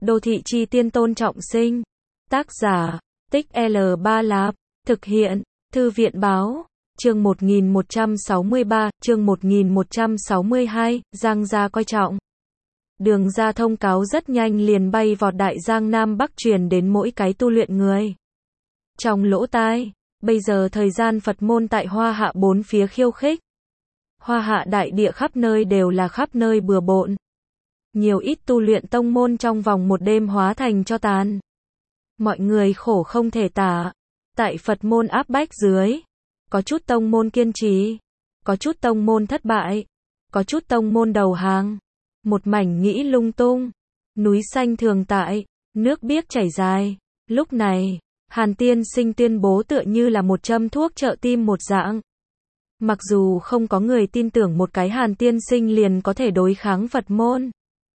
Đô thị chi tiên Tôn Trọng Sinh. Tác giả, Tích L3 Lạp. Thực hiện, Thư viện Báo. Chương 1163, chương 1162, Giang Gia coi trọng. Đường ra thông cáo rất nhanh liền bay vọt đại giang Nam Bắc truyền đến mỗi cái tu luyện người. Trong lỗ tai, bây giờ thời gian Phật môn tại Hoa Hạ bốn phía khiêu khích. Hoa Hạ đại địa khắp nơi đều là khắp nơi bừa bộn. Nhiều ít tu luyện tông môn trong vòng một đêm hóa thành cho tàn. Mọi người khổ không thể tả. Tại Phật môn áp bách dưới, có chút tông môn kiên trì, có chút tông môn thất bại, có chút tông môn đầu hàng. Một mảnh nghĩ lung tung, núi xanh thường tại, nước biếc chảy dài. Lúc này, Hàn Tiên Sinh tuyên bố tựa như là một châm thuốc trợ tim một dạng. Mặc dù không có người tin tưởng một cái Hàn Tiên Sinh liền có thể đối kháng Phật môn.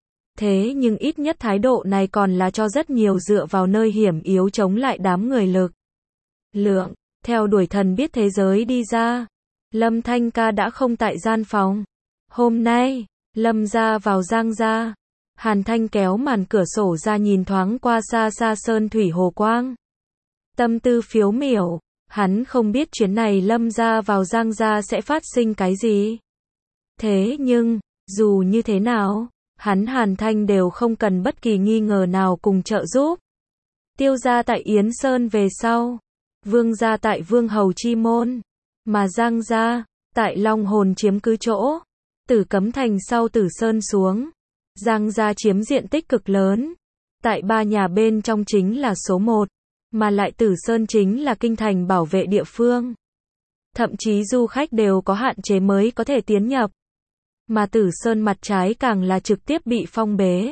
Thế nhưng ít nhất thái độ này còn là cho rất nhiều dựa vào nơi hiểm yếu chống lại đám người lực lượng, theo đuổi thần biết thế giới đi ra. Lâm Thanh Ca đã không tại gian phòng. Hôm nay, Lâm gia vào Giang gia. Hàn Thanh kéo màn cửa sổ ra nhìn thoáng qua xa xa sơn thủy hồ quang. Tâm tư phiếu miểu, hắn không biết chuyến này Lâm gia vào Giang gia sẽ phát sinh cái gì. Thế nhưng, dù như thế nào, hắn Hàn Thanh đều không cần bất kỳ nghi ngờ nào cùng trợ giúp. Tiêu gia tại Yến Sơn về sau, Vương gia tại Vương Hầu Chi Môn, mà Giang gia tại Long Hồn chiếm cứ chỗ. Tử Cấm Thành sau Tử Sơn xuống, Giang gia chiếm diện tích cực lớn. Tại ba nhà bên trong chính là số 1, mà lại Tử Sơn chính là kinh thành bảo vệ địa phương. Thậm chí du khách đều có hạn chế mới có thể tiến nhập. Mà Tử Sơn mặt trái càng là trực tiếp bị phong bế.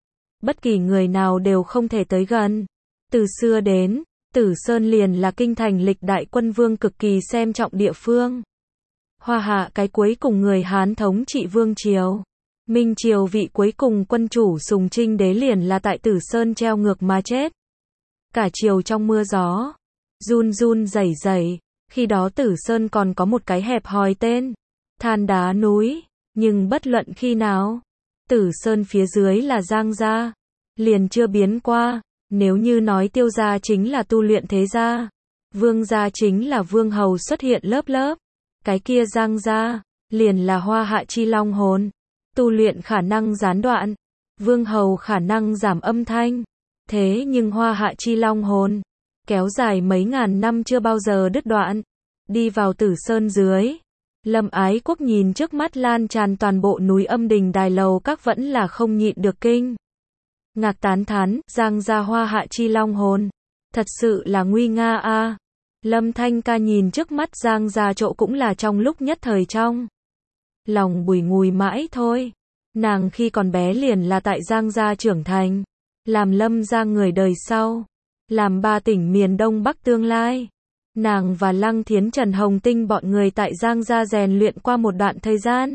Bất kỳ người nào đều không thể tới gần. Từ xưa đến, Tử Sơn liền là kinh thành lịch đại quân vương cực kỳ xem trọng địa phương. Hoa Hạ cái cuối cùng người Hán thống trị vương triều. Minh triều vị cuối cùng quân chủ Sùng Trinh đế liền là tại Tử Sơn treo ngược mà chết. Cả triều trong mưa gió, run run rẩy rẩy, khi đó Tử Sơn còn có một cái hẹp hòi tên, Than Đá Núi, nhưng bất luận khi nào, Tử Sơn phía dưới là Giang gia, liền chưa biến qua. Nếu như nói Tiêu gia chính là tu luyện thế gia, Vương gia chính là vương hầu xuất hiện lớp lớp, cái kia Giang gia liền là Hoa Hạ chi long hồn, tu luyện khả năng gián đoạn, vương hầu khả năng giảm âm thanh. Thế nhưng Hoa Hạ chi long hồn kéo dài mấy ngàn năm chưa bao giờ đứt đoạn. Đi vào Tử Sơn dưới, Lâm Ái Quốc nhìn trước mắt lan tràn toàn bộ núi âm đình đài lầu các vẫn là không nhịn được kinh ngạc tán thán. Giang gia Hoa Hạ chi long hồn, thật sự là nguy nga a. Lâm Thanh Ca nhìn trước mắt Giang gia chỗ cũng là trong lúc nhất thời trong lòng bùi ngùi mãi thôi. Nàng khi còn bé liền là tại Giang gia trưởng thành, làm Lâm gia người đời sau, làm ba tỉnh miền Đông Bắc tương lai. Nàng và Lăng Thiến Trần Hồng Tinh bọn người tại Giang gia rèn luyện qua một đoạn thời gian.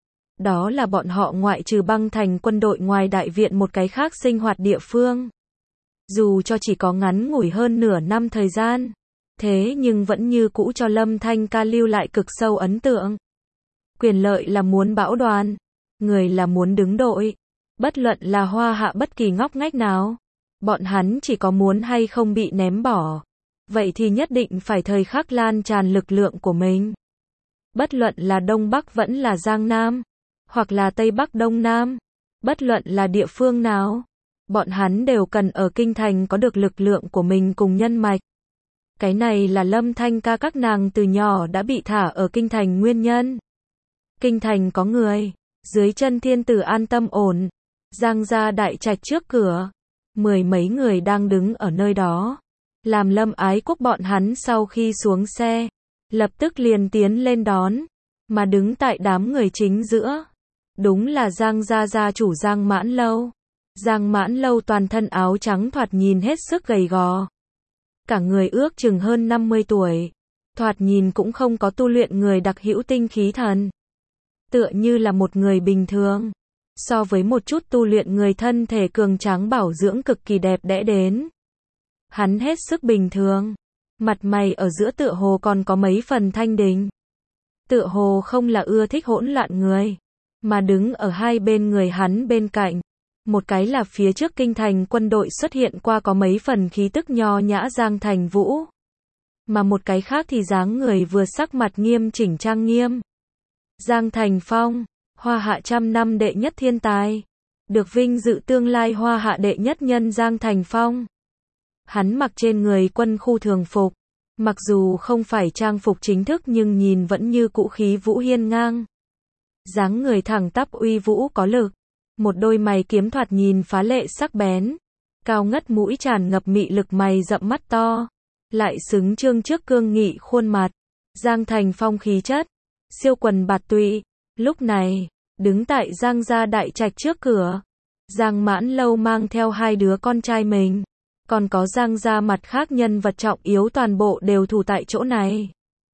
Đó là bọn họ ngoại trừ băng thành quân đội ngoài đại viện một cái khác sinh hoạt địa phương. Dù cho chỉ có ngắn ngủi hơn nửa năm thời gian, thế nhưng vẫn như cũ cho Lâm Thanh Ca lưu lại cực sâu ấn tượng. Quyền lợi là muốn bão đoàn, người là muốn đứng đội. Bất luận là Hoa Hạ bất kỳ ngóc ngách nào, bọn hắn chỉ có muốn hay không bị ném bỏ, vậy thì nhất định phải thời khắc lan tràn lực lượng của mình. Bất luận là Đông Bắc vẫn là Giang Nam, hoặc là Tây Bắc Đông Nam, bất luận là địa phương nào, bọn hắn đều cần ở kinh thành có được lực lượng của mình cùng nhân mạch. Cái này là Lâm Thanh Ca các nàng từ nhỏ đã bị thả ở kinh thành nguyên nhân. Kinh thành có người, dưới chân thiên tử an tâm ổn. Giang gia đại trạch trước cửa, mười mấy người đang đứng ở nơi đó. Làm Lâm Ái Quốc bọn hắn sau khi xuống xe, lập tức liền tiến lên đón, mà đứng tại đám người chính giữa, đúng là Giang gia gia chủ Giang Mãn Lâu. Giang Mãn Lâu toàn thân áo trắng thoạt nhìn hết sức gầy gò. Cả người ước chừng hơn 50 tuổi, thoạt nhìn cũng không có tu luyện người đặc hữu tinh khí thần. Tựa như là một người bình thường. So với một chút tu luyện người thân thể cường tráng bảo dưỡng cực kỳ đẹp đẽ đến. Hắn hết sức bình thường. Mặt mày ở giữa tựa hồ còn có mấy phần thanh đình. Tựa hồ không là ưa thích hỗn loạn người, mà đứng ở hai bên người hắn bên cạnh. Một cái là phía trước kinh thành quân đội xuất hiện qua có mấy phần khí tức nho nhã Giang Thành Vũ. Mà một cái khác thì dáng người vừa sắc mặt nghiêm chỉnh trang nghiêm. Giang Thành Phong, Hoa Hạ trăm năm đệ nhất thiên tài. Được vinh dự tương lai Hoa Hạ đệ nhất nhân Giang Thành Phong. Hắn mặc trên người quân khu thường phục. Mặc dù không phải trang phục chính thức nhưng nhìn vẫn như cũ khí vũ hiên ngang. Dáng người thẳng tắp uy vũ có lực. Một đôi mày kiếm thoạt nhìn phá lệ sắc bén. Cao ngất mũi tràn ngập mị lực mày rậm mắt to. Lại xứng trương trước cương nghị khuôn mặt. Giang Thành Phong khí chất. Siêu quần bạt tụy. Lúc này, đứng tại Giang gia đại trạch trước cửa. Giang Mãn Lâu mang theo hai đứa con trai mình. Còn có Giang gia mặt khác nhân vật trọng yếu toàn bộ đều thủ tại chỗ này.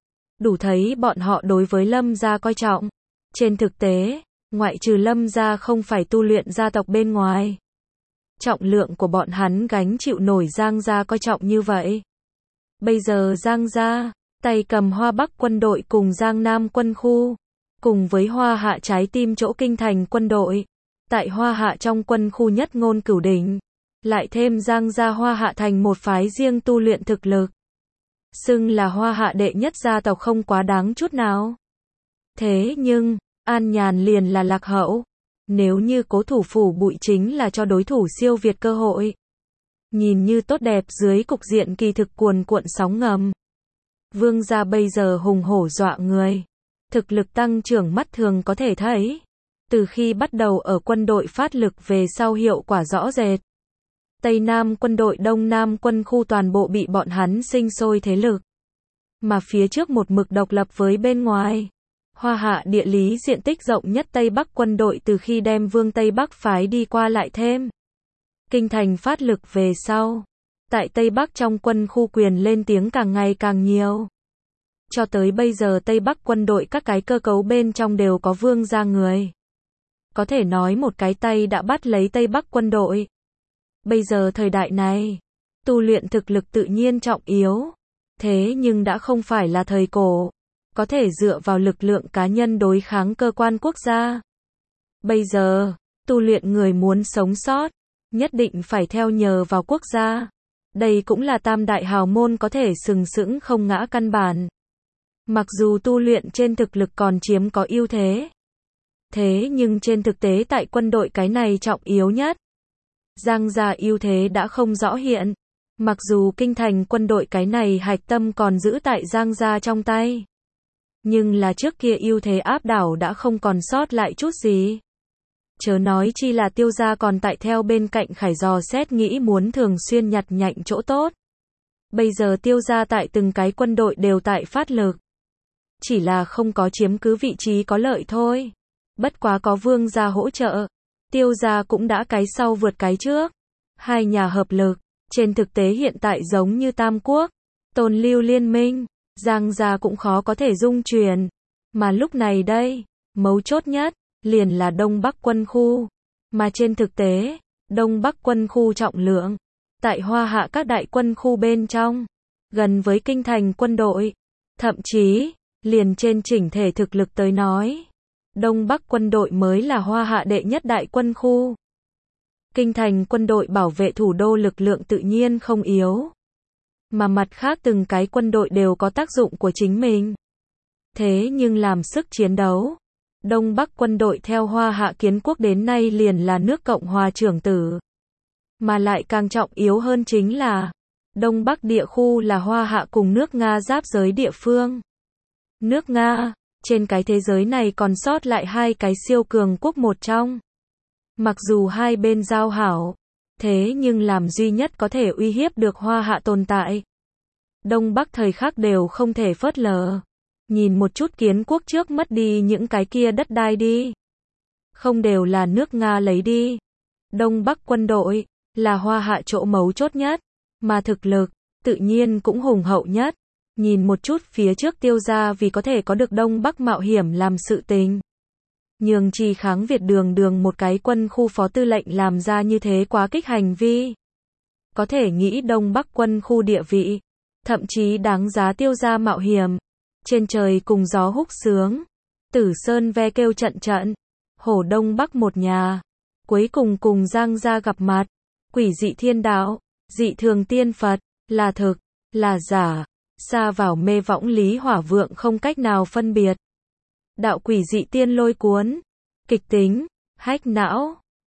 Đủ thấy bọn họ đối với Lâm gia coi trọng. Trên thực tế, ngoại trừ Lâm gia không phải tu luyện gia tộc bên ngoài. Trọng lượng của bọn hắn gánh chịu nổi Giang gia coi trọng như vậy. Bây giờ Giang gia, tay cầm Hoa Bắc quân đội cùng Giang Nam quân khu. Cùng với Hoa Hạ trái tim chỗ kinh thành quân đội. Tại Hoa Hạ trong quân khu nhất ngôn cửu đỉnh. Lại thêm Giang gia Hoa Hạ thành một phái riêng tu luyện thực lực. Xưng là Hoa Hạ đệ nhất gia tộc không quá đáng chút nào. Thế nhưng, An Nhàn liền là lạc hậu. Nếu như cố thủ phủ bụi chính là cho đối thủ siêu việt cơ hội. Nhìn như tốt đẹp dưới cục diện kỳ thực cuồn cuộn sóng ngầm. Vương gia bây giờ hùng hổ dọa người. Thực lực tăng trưởng mắt thường có thể thấy. Từ khi bắt đầu ở quân đội phát lực về sau hiệu quả rõ rệt. Tây Nam quân đội Đông Nam quân khu toàn bộ bị bọn hắn sinh sôi thế lực. Mà phía trước một mực độc lập với bên ngoài. Hoa Hạ địa lý diện tích rộng nhất Tây Bắc quân đội từ khi đem Vương Tây Bắc phái đi qua lại thêm. Kinh thành phát lực về sau. Tại Tây Bắc trong quân khu quyền lên tiếng càng ngày càng nhiều. Cho tới bây giờ Tây Bắc quân đội các cái cơ cấu bên trong đều có vương gia người. Có thể nói một cái tay đã bắt lấy Tây Bắc quân đội. Bây giờ thời đại này, tu luyện thực lực tự nhiên trọng yếu. Thế nhưng đã không phải là thời cổ. Có thể dựa vào lực lượng cá nhân đối kháng cơ quan quốc gia. Bây giờ, tu luyện người muốn sống sót, nhất định phải theo nhờ vào quốc gia. Đây cũng là tam đại hào môn có thể sừng sững không ngã căn bản. Mặc dù tu luyện trên thực lực còn chiếm có ưu thế. Thế nhưng trên thực tế tại quân đội cái này trọng yếu nhất. Giang gia ưu thế đã không rõ hiện. Mặc dù kinh thành quân đội cái này hạch tâm còn giữ tại Giang gia trong tay. Nhưng là trước kia ưu thế áp đảo đã không còn sót lại chút gì. Chớ nói chi là Tiêu gia còn tại theo bên cạnh Khải dò xét nghĩ muốn thường xuyên nhặt nhạnh chỗ tốt. Bây giờ Tiêu gia tại từng cái quân đội đều tại phát lực. Chỉ là không có chiếm cứ vị trí có lợi thôi. Bất quá có Vương gia hỗ trợ. Tiêu gia cũng đã cái sau vượt cái trước. Hai nhà hợp lực. Trên thực tế hiện tại giống như Tam Quốc. Tôn Lưu liên minh. Giang gia cũng khó có thể dung chuyển. Mà lúc này đây, mấu chốt nhất, liền là Đông Bắc quân khu. Mà trên thực tế, Đông Bắc quân khu trọng lượng. Tại Hoa Hạ các đại quân khu bên trong. Gần với kinh thành quân đội. Thậm chí, liền trên chỉnh thể thực lực tới nói. Đông Bắc quân đội mới là Hoa Hạ đệ nhất đại quân khu. Kinh thành quân đội bảo vệ thủ đô lực lượng tự nhiên không yếu. Mà mặt khác từng cái quân đội đều có tác dụng của chính mình. Thế nhưng làm sức chiến đấu. Đông Bắc quân đội theo Hoa Hạ kiến quốc đến nay liền là nước Cộng hòa trưởng tử. Mà lại càng trọng yếu hơn chính là. Đông Bắc địa khu là Hoa Hạ cùng nước Nga giáp giới địa phương. Nước Nga, trên cái thế giới này còn sót lại hai cái siêu cường quốc một trong. Mặc dù hai bên giao hảo. Thế nhưng làm duy nhất có thể uy hiếp được Hoa Hạ tồn tại. Đông Bắc thời khắc đều không thể phớt lờ. Nhìn một chút kiến quốc trước mất đi những cái kia đất đai đi. Không đều là nước Nga lấy đi. Đông Bắc quân đội, là Hoa Hạ chỗ mấu chốt nhất. Mà thực lực, tự nhiên cũng hùng hậu nhất. Nhìn một chút phía trước Tiêu gia vì có thể có được Đông Bắc mạo hiểm làm sự tình. Nhường Trì kháng Việt đường một cái quân khu phó tư lệnh làm ra như thế quá kích hành vi. Có thể nghĩ Đông Bắc quân khu địa vị. Thậm chí đáng giá Tiêu gia mạo hiểm. Trên trời cùng gió húc sướng. Tử Sơn ve kêu trận trận. Hổ Đông Bắc một nhà. cuối cùng cùng Giang gia gặp mặt. Quỷ dị thiên đạo, dị thường tiên Phật, là thực, là giả, sa vào mê võng Lý Hỏa Vượng không cách nào phân biệt. Đạo quỷ dị tiên lôi cuốn, kịch tính, hách não.